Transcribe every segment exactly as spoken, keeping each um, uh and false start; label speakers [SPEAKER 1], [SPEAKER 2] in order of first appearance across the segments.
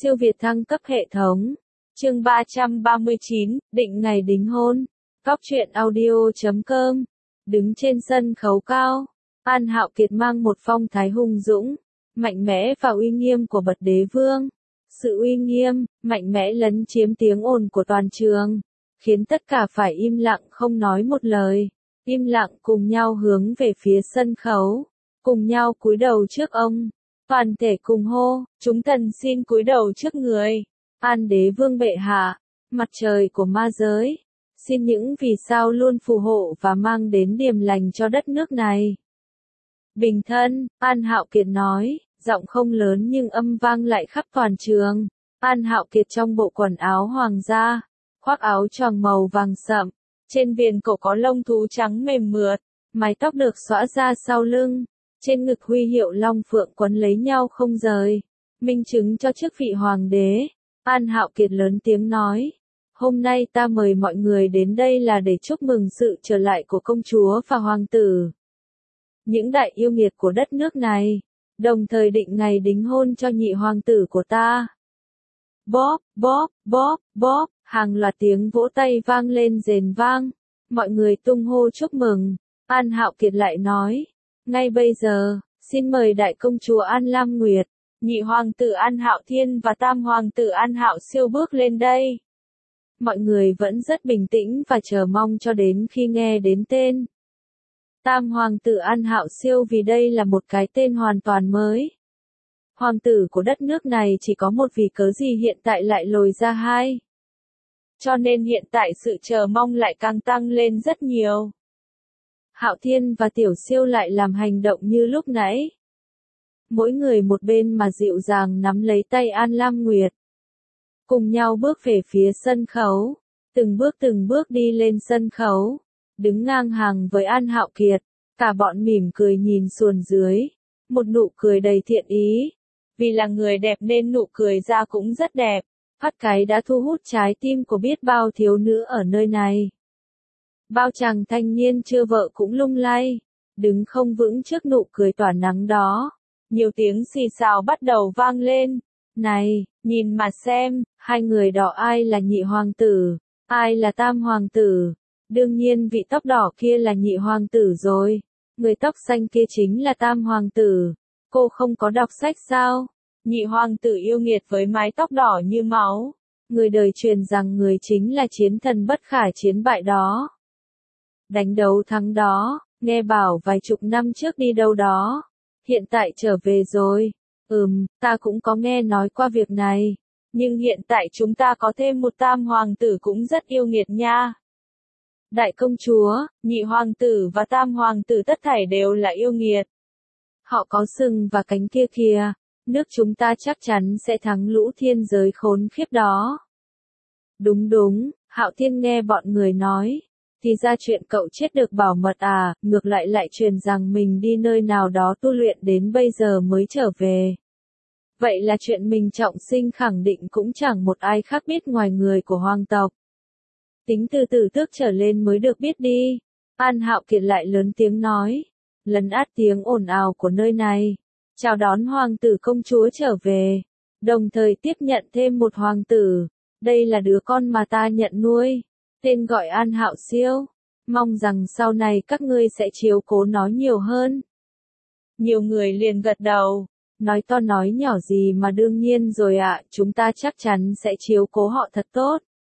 [SPEAKER 1] Siêu việt thăng cấp hệ thống. Chương ba trăm ba mươi chín, định ngày đính hôn. Góc truyện audio chấm com. Đứng trên sân khấu cao, An Hạo Kiệt mang một phong thái hùng dũng, mạnh mẽ và uy nghiêm của bậc đế vương. Sự uy nghiêm, mạnh mẽ lấn chiếm tiếng ồn của toàn trường, khiến tất cả phải im lặng không nói một lời, im lặng cùng nhau hướng về phía sân khấu, cùng nhau cúi đầu trước ông. Toàn thể cùng hô, chúng thần xin cúi đầu trước người. An đế vương bệ hạ, mặt trời của ma giới, xin những vì sao luôn phù hộ và mang đến điềm lành cho đất nước này. Bình thân, An Hạo Kiệt nói, giọng không lớn nhưng âm vang lại khắp toàn trường. An Hạo Kiệt trong bộ quần áo hoàng gia, khoác áo choàng màu vàng sậm, trên viền cổ có lông thú trắng mềm mượt, mái tóc được xõa ra sau lưng, trên ngực huy hiệu long phượng quấn lấy nhau không rời, minh chứng cho chức vị hoàng đế. An Hạo Kiệt lớn tiếng nói, hôm nay ta mời mọi người đến đây là để chúc mừng sự trở lại của công chúa và hoàng tử, những đại yêu nghiệt của đất nước này, đồng thời định ngày đính hôn cho nhị hoàng tử của ta. Bóp, bóp, bóp, bóp, hàng loạt tiếng vỗ tay vang lên rền vang, mọi người tung hô chúc mừng. An Hạo Kiệt lại nói, ngay bây giờ, xin mời đại công chúa An Lam Nguyệt, nhị hoàng tử An Hạo Thiên và tam hoàng tử An Hạo Siêu bước lên đây. Mọi người vẫn rất bình tĩnh và chờ mong cho đến khi nghe đến tên tam hoàng tử An Hạo Siêu, vì đây là một cái tên hoàn toàn mới. Hoàng tử của đất nước này chỉ có một, vì cớ gì hiện tại lại lồi ra hai. Cho nên hiện tại sự chờ mong lại càng tăng lên rất nhiều. Hạo Thiên và Tiểu Siêu lại làm hành động như lúc nãy. Mỗi người một bên mà dịu dàng nắm lấy tay An Lam Nguyệt. Cùng nhau bước về phía sân khấu. Từng bước từng bước đi lên sân khấu. Đứng ngang hàng với An Hạo Kiệt. Cả bọn mỉm cười nhìn xuống dưới. Một nụ cười đầy thiện ý. Vì là người đẹp nên nụ cười ra cũng rất đẹp. Phát cái đã thu hút trái tim của biết bao thiếu nữ ở nơi này. Bao chàng thanh niên chưa vợ cũng lung lay, đứng không vững trước nụ cười tỏa nắng đó. Nhiều tiếng xì xào bắt đầu vang lên. Này, nhìn mà xem, hai người đó ai là nhị hoàng tử, ai là tam hoàng tử. Đương nhiên vị tóc đỏ kia là nhị hoàng tử rồi, người tóc xanh kia chính là tam hoàng tử. Cô không có đọc sách sao? Nhị hoàng tử yêu nghiệt với mái tóc đỏ như máu. Người đời truyền rằng người chính là chiến thần bất khả chiến bại đó. Đánh đấu thắng đó, nghe bảo vài chục năm trước đi đâu đó. Hiện tại trở về rồi. Ừm, ta cũng có nghe nói qua việc này. Nhưng hiện tại chúng ta có thêm một tam hoàng tử cũng rất yêu nghiệt nha. Đại công chúa, nhị hoàng tử và tam hoàng tử tất thảy đều là yêu nghiệt. Họ có sừng và cánh kia kìa. Nước chúng ta chắc chắn sẽ thắng lũ thiên giới khốn khiếp đó. Đúng đúng, Hạo Thiên nghe bọn người nói. Thì ra chuyện cậu chết được bảo mật à, ngược lại lại truyền rằng mình đi nơi nào đó tu luyện đến bây giờ mới trở về. Vậy là chuyện mình trọng sinh khẳng định cũng chẳng một ai khác biết ngoài người của hoàng tộc. Tính từ từ tước trở lên mới được biết đi. An Hạo Kiệt lại lớn tiếng nói, lấn át tiếng ồn ào của nơi này. Chào đón hoàng tử công chúa trở về, đồng thời tiếp nhận thêm một hoàng tử. Đây là đứa con mà ta nhận nuôi, tên gọi An Hạo Siêu. Mong rằng sau này các ngươi sẽ chiếu cố nó nhiều hơn. Nhiều người liền gật đầu, nói to nói nhỏ gì mà đương nhiên rồi ạ, chúng ta chắc chắn sẽ chiếu cố họ thật tốt.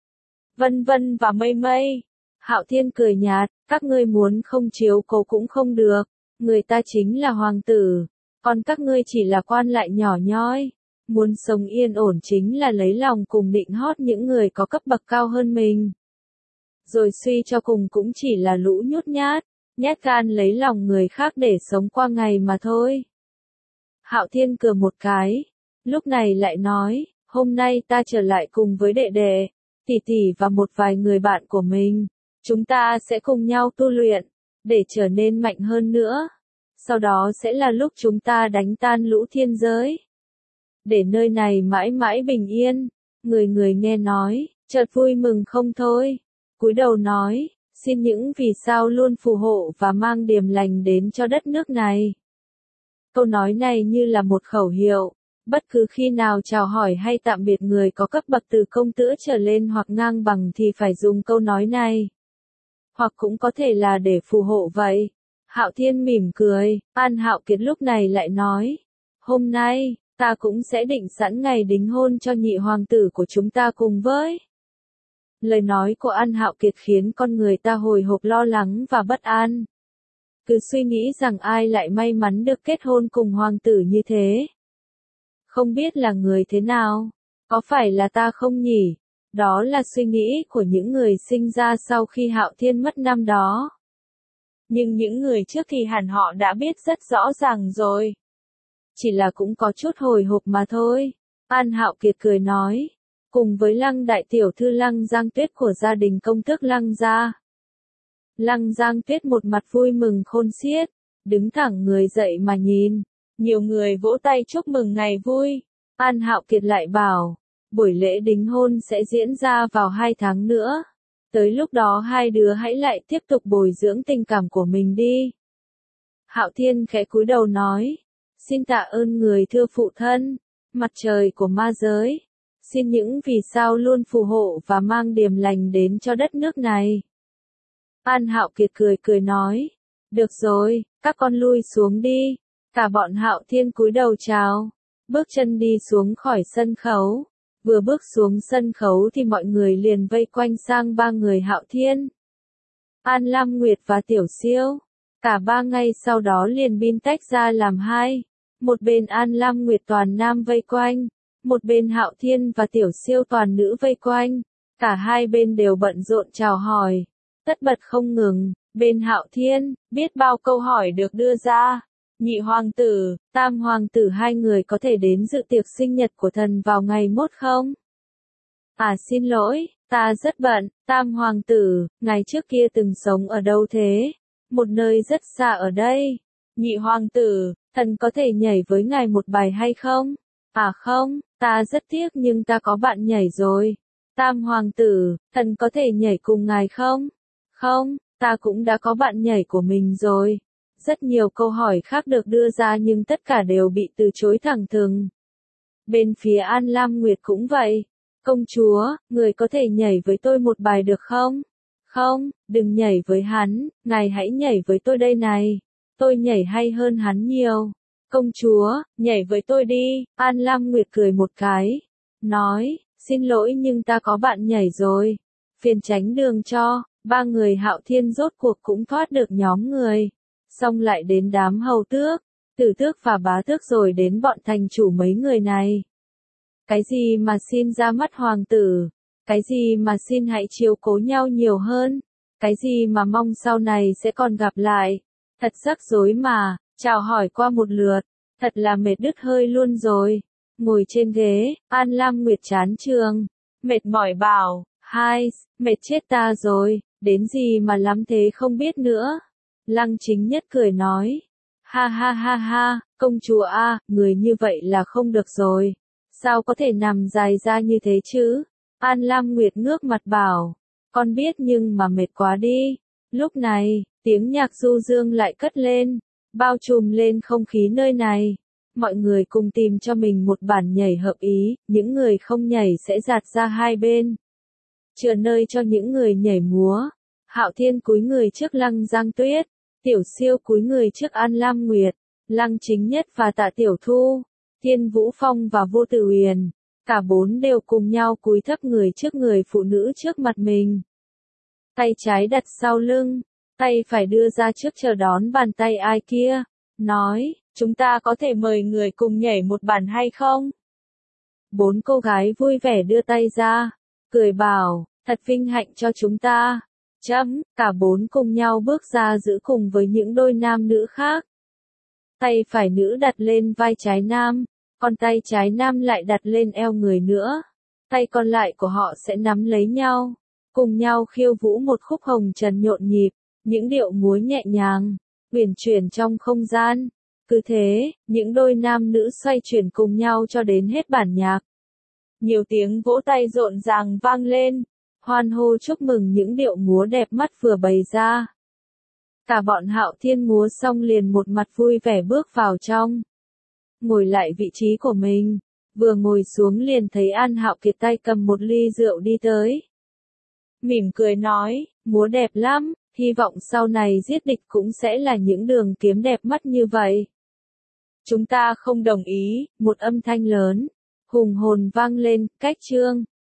[SPEAKER 1] Vân Vân và Mây Mây. Hạo Thiên cười nhạt, các ngươi muốn không chiếu cố cũng không được, người ta chính là hoàng tử. Còn các ngươi chỉ là quan lại nhỏ nhoi, muốn sống yên ổn chính là lấy lòng cùng định hót những người có cấp bậc cao hơn mình. Rồi suy cho cùng cũng chỉ là lũ nhút nhát, nhát gan lấy lòng người khác để sống qua ngày mà thôi. Hạo Thiên cười một cái, lúc này lại nói, hôm nay ta trở lại cùng với đệ đệ, tỷ tỷ và một vài người bạn của mình. Chúng ta sẽ cùng nhau tu luyện, để trở nên mạnh hơn nữa. Sau đó sẽ là lúc chúng ta đánh tan lũ thiên giới. Để nơi này mãi mãi bình yên. Người người nghe nói, chợt vui mừng không thôi. Cúi đầu nói, xin những vì sao luôn phù hộ và mang điềm lành đến cho đất nước này. Câu nói này như là một khẩu hiệu, Bất cứ khi nào chào hỏi hay tạm biệt người có cấp bậc từ công tước trở lên hoặc ngang bằng thì phải dùng câu nói này. Hoặc cũng có thể là để phù hộ vậy. Hạo Thiên mỉm cười, An Hạo Kiệt lúc này lại nói. Hôm nay, ta cũng sẽ định sẵn ngày đính hôn cho nhị hoàng tử của chúng ta cùng với. Lời nói của An Hạo Kiệt khiến con người ta hồi hộp lo lắng và bất an. Cứ suy nghĩ rằng ai lại may mắn được kết hôn cùng hoàng tử như thế. Không biết là người thế nào? Có phải là ta không nhỉ? Đó là suy nghĩ của những người sinh ra sau khi Hạo Thiên mất năm đó. Nhưng những người trước thì hẳn họ đã biết rất rõ ràng rồi. Chỉ là cũng có chút hồi hộp mà thôi. An Hạo Kiệt cười nói. Cùng với Lăng đại tiểu thư Lăng Giang Tuyết của gia đình công tước Lăng gia. Lăng Giang Tuyết một mặt vui mừng khôn xiết, đứng thẳng người dậy mà nhìn. Nhiều người vỗ tay chúc mừng ngày vui. An Hạo Kiệt lại bảo, buổi lễ đính hôn sẽ diễn ra vào hai tháng nữa. Tới lúc đó hai đứa hãy lại tiếp tục bồi dưỡng tình cảm của mình đi. Hạo Thiên khẽ cúi đầu nói, xin tạ ơn người thưa phụ thân, mặt trời của ma giới. Xin những vì sao luôn phù hộ và mang điềm lành đến cho đất nước này. An Hạo Kiệt cười cười nói, được rồi, các con lui xuống đi. Cả bọn Hạo Thiên cúi đầu chào, bước chân đi xuống khỏi sân khấu. Vừa bước xuống sân khấu thì mọi người liền vây quanh sang ba người Hạo Thiên. An Lam Nguyệt và Tiểu Siêu. Cả ba ngay sau đó liền bin tách ra làm hai. Một bên An Lam Nguyệt toàn nam vây quanh. Một bên Hạo Thiên và Tiểu Siêu toàn nữ vây quanh. Cả hai bên đều bận rộn chào hỏi. Tất bật không ngừng. Bên Hạo Thiên, biết bao câu hỏi được đưa ra. Nhị hoàng tử, tam hoàng tử hai người có thể đến dự tiệc sinh nhật của thần vào ngày mốt không? À xin lỗi, ta rất bận, tam hoàng tử, ngày trước kia từng sống ở đâu thế? Một nơi rất xa ở đây. Nhị hoàng tử, thần có thể nhảy với ngài một bài hay không? À không, ta rất tiếc nhưng ta có bạn nhảy rồi. Tam hoàng tử, thần có thể nhảy cùng ngài không? Không, ta cũng đã có bạn nhảy của mình rồi. Rất nhiều câu hỏi khác được đưa ra nhưng tất cả đều bị từ chối thẳng thừng. Bên phía An Lam Nguyệt cũng vậy. Công chúa, người có thể nhảy với tôi một bài được không? Không, đừng nhảy với hắn, ngài hãy nhảy với tôi đây này. Tôi nhảy hay hơn hắn nhiều. Công chúa, nhảy với tôi đi. An Lam Nguyệt cười một cái. Nói, xin lỗi nhưng ta có bạn nhảy rồi. Phiền tránh đường cho, ba người Hạo Thiên rốt cuộc cũng thoát được nhóm người. Xong lại đến đám hầu tước, tử tước và bá tước rồi đến bọn thành chủ mấy người này. Cái gì mà xin ra mắt hoàng tử, cái gì mà xin hãy chiếu cố nhau nhiều hơn, cái gì mà mong sau này sẽ còn gặp lại. Thật rắc rối mà, chào hỏi qua một lượt, thật là mệt đứt hơi luôn rồi. Ngồi trên ghế, An Lam Nguyệt chán trường, mệt mỏi bảo, hai, mệt chết ta rồi, đến gì mà lắm thế không biết nữa. Lăng Chính Nhất cười nói, ha ha ha ha, công chúa a, người như vậy là không được rồi. Sao có thể nằm dài ra như thế chứ? An Lam Nguyệt ngước mặt bảo, con biết nhưng mà mệt quá đi. Lúc này, tiếng nhạc du dương lại cất lên, bao trùm lên không khí nơi này. Mọi người cùng tìm cho mình một bản nhảy hợp ý, những người không nhảy sẽ dạt ra hai bên. Chừa nơi cho những người nhảy múa. Hạo Thiên cúi người trước Lăng Giang Tuyết, Tiểu Siêu cúi người trước An Lam Nguyệt, Lăng Chính Nhất và Tạ Tiểu Thu, Thiên Vũ Phong và Vô Tử Huyền, cả bốn đều cùng nhau cúi thấp người trước người phụ nữ trước mặt mình. Tay trái đặt sau lưng, tay phải đưa ra trước chờ đón bàn tay ai kia, nói, chúng ta có thể mời người cùng nhảy một bản hay không? Bốn cô gái vui vẻ đưa tay ra, cười bảo, thật vinh hạnh cho chúng ta. Chấm, cả bốn cùng nhau bước ra giữ cùng với những đôi nam nữ khác. Tay phải nữ đặt lên vai trái nam, còn tay trái nam lại đặt lên eo người nữa. Tay còn lại của họ sẽ nắm lấy nhau, cùng nhau khiêu vũ một khúc hồng trần nhộn nhịp, những điệu múa nhẹ nhàng, uyển chuyển trong không gian. Cứ thế, những đôi nam nữ xoay chuyển cùng nhau cho đến hết bản nhạc. Nhiều tiếng vỗ tay rộn ràng vang lên. Hoan hô chúc mừng những điệu múa đẹp mắt vừa bày ra. Cả bọn Hạo Thiên múa xong liền một mặt vui vẻ bước vào trong. ngồi lại vị trí của mình. Vừa ngồi xuống liền thấy An Hạo Kiệt tay cầm một ly rượu đi tới. Mỉm cười nói, múa đẹp lắm, hy vọng sau này giết địch cũng sẽ là những đường kiếm đẹp mắt như vậy. Chúng ta không đồng ý, một âm thanh lớn, hùng hồn vang lên, cách chương.